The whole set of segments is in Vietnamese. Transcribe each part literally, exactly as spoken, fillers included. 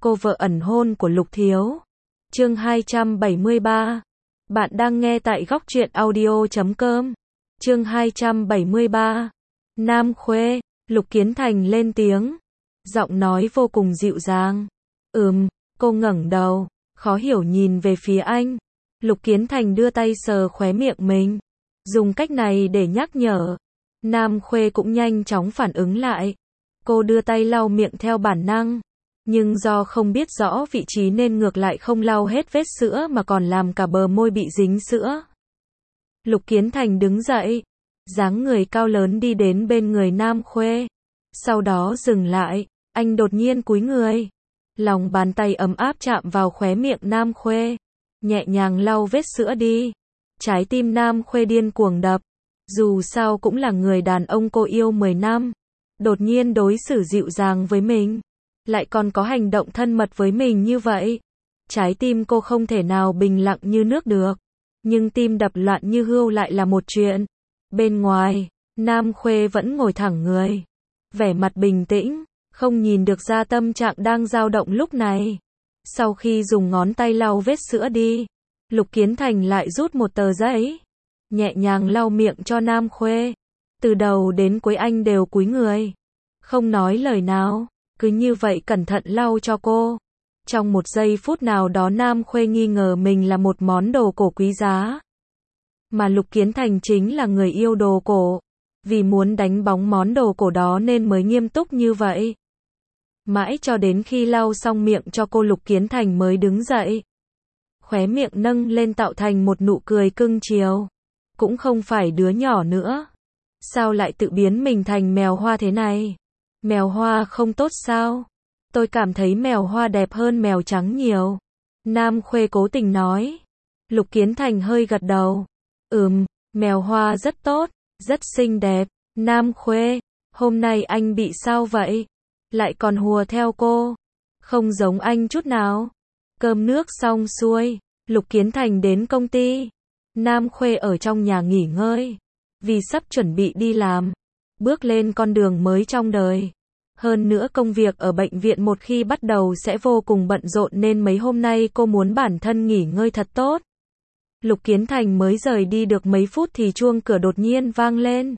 cô vợ ẩn hôn của Lục Thiếu. Chương hai trăm bảy mươi ba. Bạn đang nghe tại góc truyện audio chấm com. Chương hai trăm bảy mươi ba. Nam Khuê, Lục Kiến Thành lên tiếng. Giọng nói vô cùng dịu dàng. Ừm, cô ngẩng đầu, khó hiểu nhìn về phía anh. Lục Kiến Thành đưa tay sờ khóe miệng mình. Dùng cách này để nhắc nhở. Nam Khuê cũng nhanh chóng phản ứng lại. Cô đưa tay lau miệng theo bản năng. Nhưng do không biết rõ vị trí nên ngược lại không lau hết vết sữa mà còn làm cả bờ môi bị dính sữa. Lục Kiến Thành đứng dậy. Dáng người cao lớn đi đến bên người Nam Khuê. Sau đó dừng lại. Anh đột nhiên cúi người. Lòng bàn tay ấm áp chạm vào khóe miệng Nam Khuê. Nhẹ nhàng lau vết sữa đi. Trái tim Nam Khuê điên cuồng đập. Dù sao cũng là người đàn ông cô yêu mười năm. Đột nhiên đối xử dịu dàng với mình. Lại còn có hành động thân mật với mình như vậy. Trái tim cô không thể nào bình lặng như nước được. Nhưng tim đập loạn như hươu lại là một chuyện. Bên ngoài, Nam Khuê vẫn ngồi thẳng người. Vẻ mặt bình tĩnh, không nhìn được ra tâm trạng đang dao động lúc này. Sau khi dùng ngón tay lau vết sữa đi, Lục Kiến Thành lại rút một tờ giấy. Nhẹ nhàng lau miệng cho Nam Khuê. Từ đầu đến cuối anh đều cúi người. Không nói lời nào. Cứ như vậy cẩn thận lau cho cô. Trong một giây phút nào đó Nam Khuê nghi ngờ mình là một món đồ cổ quý giá. Mà Lục Kiến Thành chính là người yêu đồ cổ. Vì muốn đánh bóng món đồ cổ đó nên mới nghiêm túc như vậy. Mãi cho đến khi lau xong miệng cho cô Lục Kiến Thành mới đứng dậy. Khóe miệng nâng lên tạo thành một nụ cười cưng chiều. Cũng không phải đứa nhỏ nữa. Sao lại tự biến mình thành mèo hoa thế này? Mèo hoa không tốt sao? Tôi cảm thấy mèo hoa đẹp hơn mèo trắng nhiều. Nam Khuê cố tình nói. Lục Kiến Thành hơi gật đầu. Ừm, mèo hoa rất tốt, rất xinh đẹp. Nam Khuê, hôm nay anh bị sao vậy? Lại còn hùa theo cô. Không giống anh chút nào. Cơm nước xong xuôi, Lục Kiến Thành đến công ty. Nam Khuê ở trong nhà nghỉ ngơi. Vì sắp chuẩn bị đi làm. Bước lên con đường mới trong đời. Hơn nữa công việc ở bệnh viện một khi bắt đầu sẽ vô cùng bận rộn nên mấy hôm nay cô muốn bản thân nghỉ ngơi thật tốt. Lục Kiến Thành mới rời đi được mấy phút thì chuông cửa đột nhiên vang lên.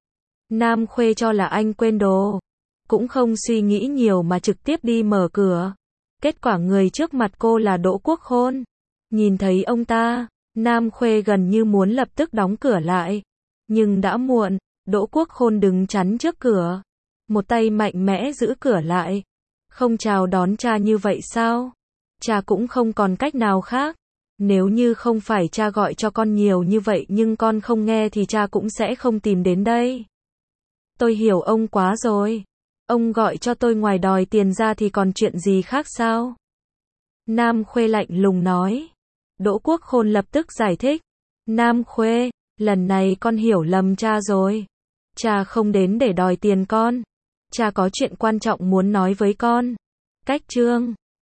Nam Khuê cho là anh quên đồ. Cũng không suy nghĩ nhiều mà trực tiếp đi mở cửa. Kết quả người trước mặt cô là Đỗ Quốc Khôn. Nhìn thấy ông ta, Nam Khuê gần như muốn lập tức đóng cửa lại. Nhưng đã muộn, Đỗ Quốc Khôn đứng chắn trước cửa. Một tay mạnh mẽ giữ cửa lại. Không chào đón cha như vậy sao? Cha cũng không còn cách nào khác. Nếu như không phải cha gọi cho con nhiều như vậy nhưng con không nghe thì cha cũng sẽ không tìm đến đây. Tôi hiểu ông quá rồi. Ông gọi cho tôi ngoài đòi tiền ra thì còn chuyện gì khác sao? Nam Khuê lạnh lùng nói. Đỗ Quốc Khôn lập tức giải thích. Nam Khuê, lần này con hiểu lầm cha rồi. Cha không đến để đòi tiền con. Cha có chuyện quan trọng muốn nói với con. Cách chương